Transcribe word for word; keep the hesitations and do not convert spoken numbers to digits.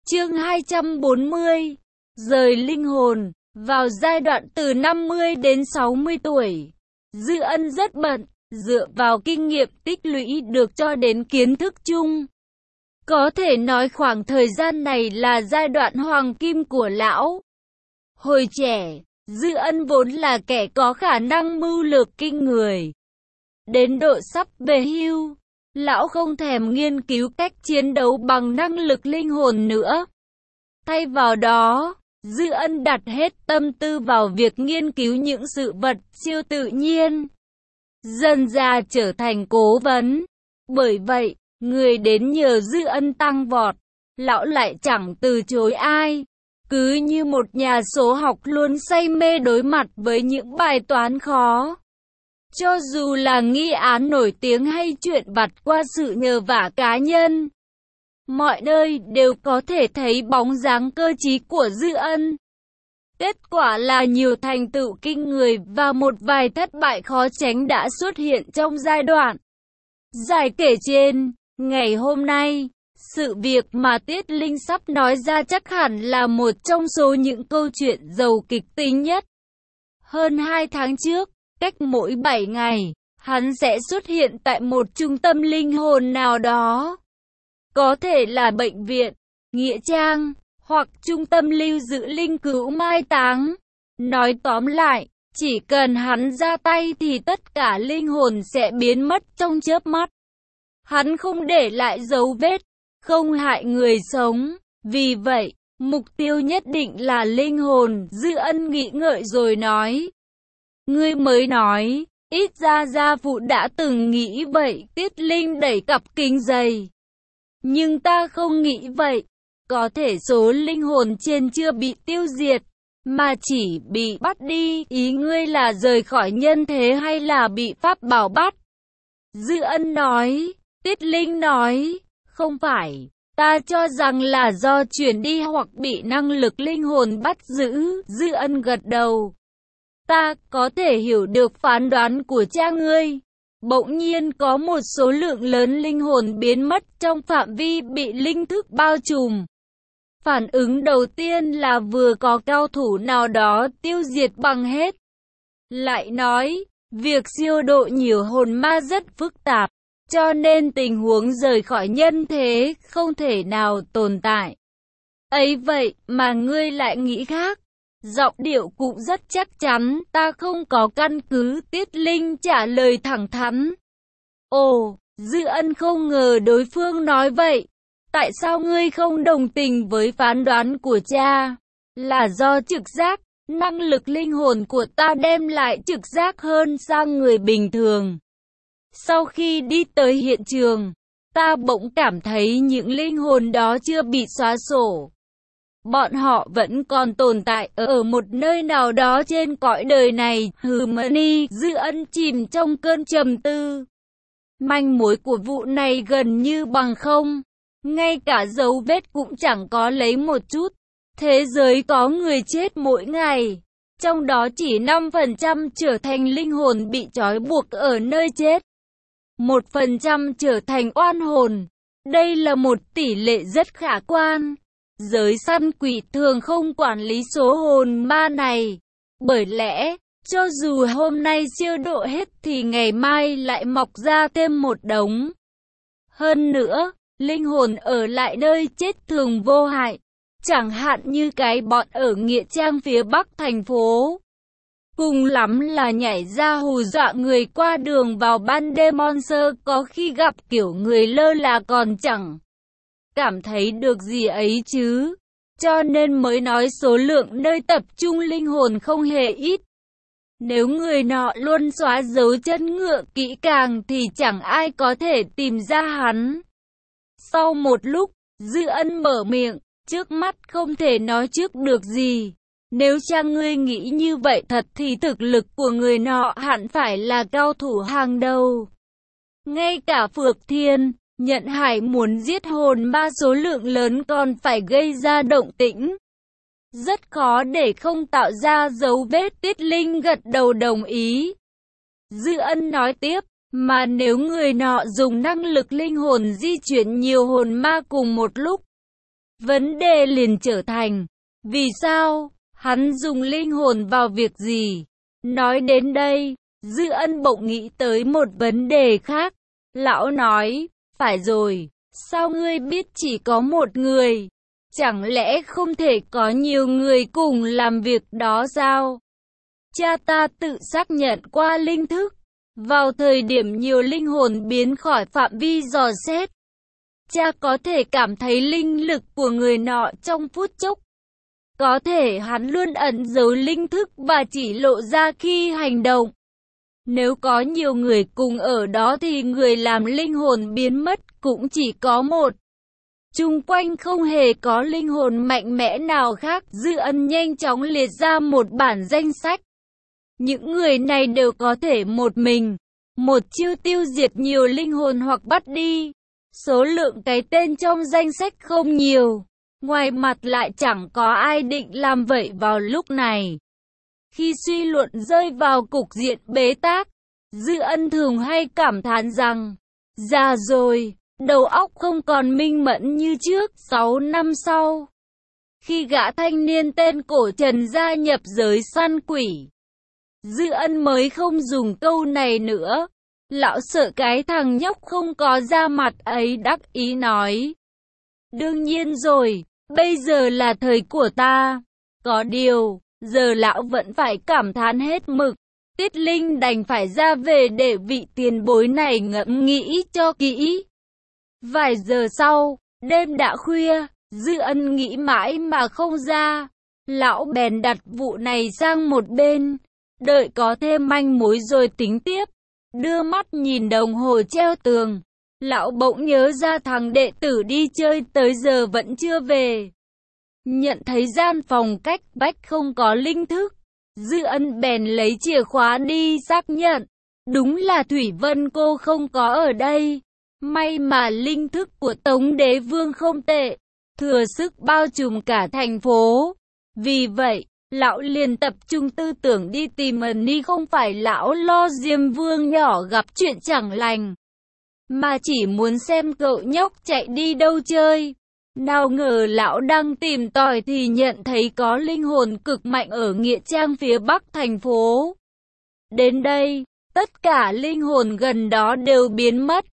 Chương hai trăm bốn mươi. Rời linh hồn. Vào giai đoạn từ năm mươi đến sáu mươi tuổi, Dư Ân rất bận, dựa vào kinh nghiệm tích lũy được cho đến kiến thức chung. Có thể nói khoảng thời gian này là giai đoạn hoàng kim của lão. Hồi trẻ, Dư Ân vốn là kẻ có khả năng mưu lược kinh người. Đến độ sắp về hưu, lão không thèm nghiên cứu cách chiến đấu bằng năng lực linh hồn nữa. Thay vào đó, Dư Ân đặt hết tâm tư vào việc nghiên cứu những sự vật siêu tự nhiên. Dần dà trở thành cố vấn. Bởi vậy, người đến nhờ Dư Ân tăng vọt, lão lại chẳng từ chối ai. Cứ như một nhà số học luôn say mê đối mặt với những bài toán khó. Cho dù là nghi án nổi tiếng hay chuyện vặt qua sự nhờ vả cá nhân, mọi nơi đều có thể thấy bóng dáng cơ trí của Dư Ân. Kết quả là nhiều thành tựu kinh người và một vài thất bại khó tránh đã xuất hiện trong giai đoạn giải kể trên. Ngày hôm nay, sự việc mà Tiết Linh sắp nói ra chắc hẳn là một trong số những câu chuyện giàu kịch tính nhất. Hơn hai tháng trước, cách mỗi bảy ngày, hắn sẽ xuất hiện tại một trung tâm linh hồn nào đó. Có thể là bệnh viện, nghĩa trang, hoặc trung tâm lưu giữ linh cữu mai táng. Nói tóm lại, chỉ cần hắn ra tay thì tất cả linh hồn sẽ biến mất trong chớp mắt. Hắn không để lại dấu vết, không hại người sống. Vì vậy, mục tiêu nhất định là linh hồn. Dư Ân nghĩ ngợi rồi nói. Ngươi mới nói, ít ra gia phụ đã từng nghĩ vậy. Tiết Linh đẩy cặp kính dày. Nhưng ta không nghĩ vậy. Có thể số linh hồn trên chưa bị tiêu diệt, mà chỉ bị bắt đi. Ý ngươi là rời khỏi nhân thế hay là bị pháp bảo bắt? Dư Ân nói. Tiết Linh nói. Không phải. Ta cho rằng là do chuyển đi hoặc bị năng lực linh hồn bắt giữ. Dư Ân gật đầu. Ta có thể hiểu được phán đoán của cha ngươi. Bỗng nhiên có một số lượng lớn linh hồn biến mất trong phạm vi bị linh thức bao trùm. Phản ứng đầu tiên là vừa có cao thủ nào đó tiêu diệt bằng hết. Lại nói, việc siêu độ nhiều hồn ma rất phức tạp, cho nên tình huống rời khỏi nhân thế không thể nào tồn tại. Ấy vậy mà ngươi lại nghĩ khác. Giọng điệu cũng rất chắc chắn. Ta không có căn cứ. Tiết Linh trả lời thẳng thắn. Ồ, Dư Ân không ngờ đối phương nói vậy. Tại sao ngươi không đồng tình với phán đoán của cha? Là do trực giác. Năng lực linh hồn của ta đem lại trực giác hơn sang người bình thường. Sau khi đi tới hiện trường, ta bỗng cảm thấy những linh hồn đó chưa bị xóa sổ. Bọn họ vẫn còn tồn tại ở một nơi nào đó trên cõi đời này. Hừ Mani. Dư Ân chìm trong cơn trầm tư. Manh mối của vụ này gần như bằng không. Ngay cả dấu vết cũng chẳng có lấy một chút. Thế giới có người chết mỗi ngày, trong đó chỉ năm phần trăm trở thành linh hồn bị trói buộc ở nơi chết. một phần trăm trở thành oan hồn. Đây là một tỷ lệ rất khả quan. Giới săn quỷ thường không quản lý số hồn ma này. Bởi lẽ, cho dù hôm nay siêu độ hết thì ngày mai lại mọc ra thêm một đống. Hơn nữa, linh hồn ở lại nơi chết thường vô hại. Chẳng hạn như cái bọn ở nghĩa trang phía bắc thành phố. Cùng lắm là nhảy ra hù dọa người qua đường vào ban đêm. Monster có khi gặp kiểu người lơ là còn chẳng cảm thấy được gì ấy chứ. Cho nên mới nói số lượng nơi tập trung linh hồn không hề ít. Nếu người nọ luôn xóa dấu chân ngựa kỹ càng thì chẳng ai có thể tìm ra hắn. Sau một lúc, Dư Ân mở miệng. Trước mắt không thể nói trước được gì. Nếu cha ngươi nghĩ như vậy thật thì thực lực của người nọ hẳn phải là cao thủ hàng đầu. Ngay cả Phược Thiên, Nhận Hải muốn giết hồn ma số lượng lớn còn phải gây ra động tĩnh. Rất khó để không tạo ra dấu vết. Tiết Linh gật đầu đồng ý. Dư Ân nói tiếp. Mà nếu người nọ dùng năng lực linh hồn di chuyển nhiều hồn ma cùng một lúc, Vấn đề liền trở thành, vì sao, hắn dùng linh hồn vào việc gì? Nói đến đây, Dư Ân bỗng nghĩ tới một vấn đề khác. Lão nói, phải rồi, sao ngươi biết chỉ có một người? Chẳng lẽ không thể có nhiều người cùng làm việc đó sao? Cha ta tự xác nhận qua linh thức, vào thời điểm nhiều linh hồn biến khỏi phạm vi dò xét, cha có thể cảm thấy linh lực của người nọ trong phút chốc. Có thể hắn luôn ẩn giấu linh thức và chỉ lộ ra khi hành động. Nếu có nhiều người cùng ở đó thì người làm linh hồn biến mất cũng chỉ có một. Chung quanh không hề có linh hồn mạnh mẽ nào khác. Dư Ân nhanh chóng liệt ra một bản danh sách. Những người này đều có thể một mình, một chiêu tiêu diệt nhiều linh hồn hoặc bắt đi. Số lượng cái tên trong danh sách không nhiều. Ngoài mặt lại chẳng có ai định làm vậy vào lúc này. Khi suy luận rơi vào cục diện bế tắc, Dư Ân thường hay cảm thán rằng, già rồi, đầu óc không còn minh mẫn như trước. Sáu năm sau, khi gã thanh niên tên Cổ Trần gia nhập giới săn quỷ, Dư Ân mới không dùng câu này nữa. Lão sợ cái thằng nhóc không có da mặt ấy đắc ý nói, đương nhiên rồi, bây giờ là thời của ta. Có điều, giờ lão vẫn phải cảm thán hết mực. Tiết Linh đành phải ra về để vị tiền bối này ngẫm nghĩ cho kỹ. Vài giờ sau, đêm đã khuya, Dư Ân nghĩ mãi mà không ra. Lão bèn đặt vụ này sang một bên, đợi có thêm manh mối rồi tính tiếp. Đưa mắt nhìn đồng hồ treo tường, lão bỗng nhớ ra thằng đệ tử đi chơi tới giờ vẫn chưa về. Nhận thấy gian phòng cách vách không có linh thức, Dư Ân bèn lấy chìa khóa đi xác nhận. Đúng là Thủy Vân cô không có ở đây. May mà linh thức của Tống Đế Vương không tệ, thừa sức bao trùm cả thành phố. Vì vậy, lão liền tập trung tư tưởng đi tìm ẩn ni. Không phải lão lo Diêm Vương nhỏ gặp chuyện chẳng lành, mà chỉ muốn xem cậu nhóc chạy đi đâu chơi. Nào ngờ lão đang tìm tòi thì nhận thấy có linh hồn cực mạnh ở nghĩa trang phía bắc thành phố. Đến đây, tất cả linh hồn gần đó đều biến mất.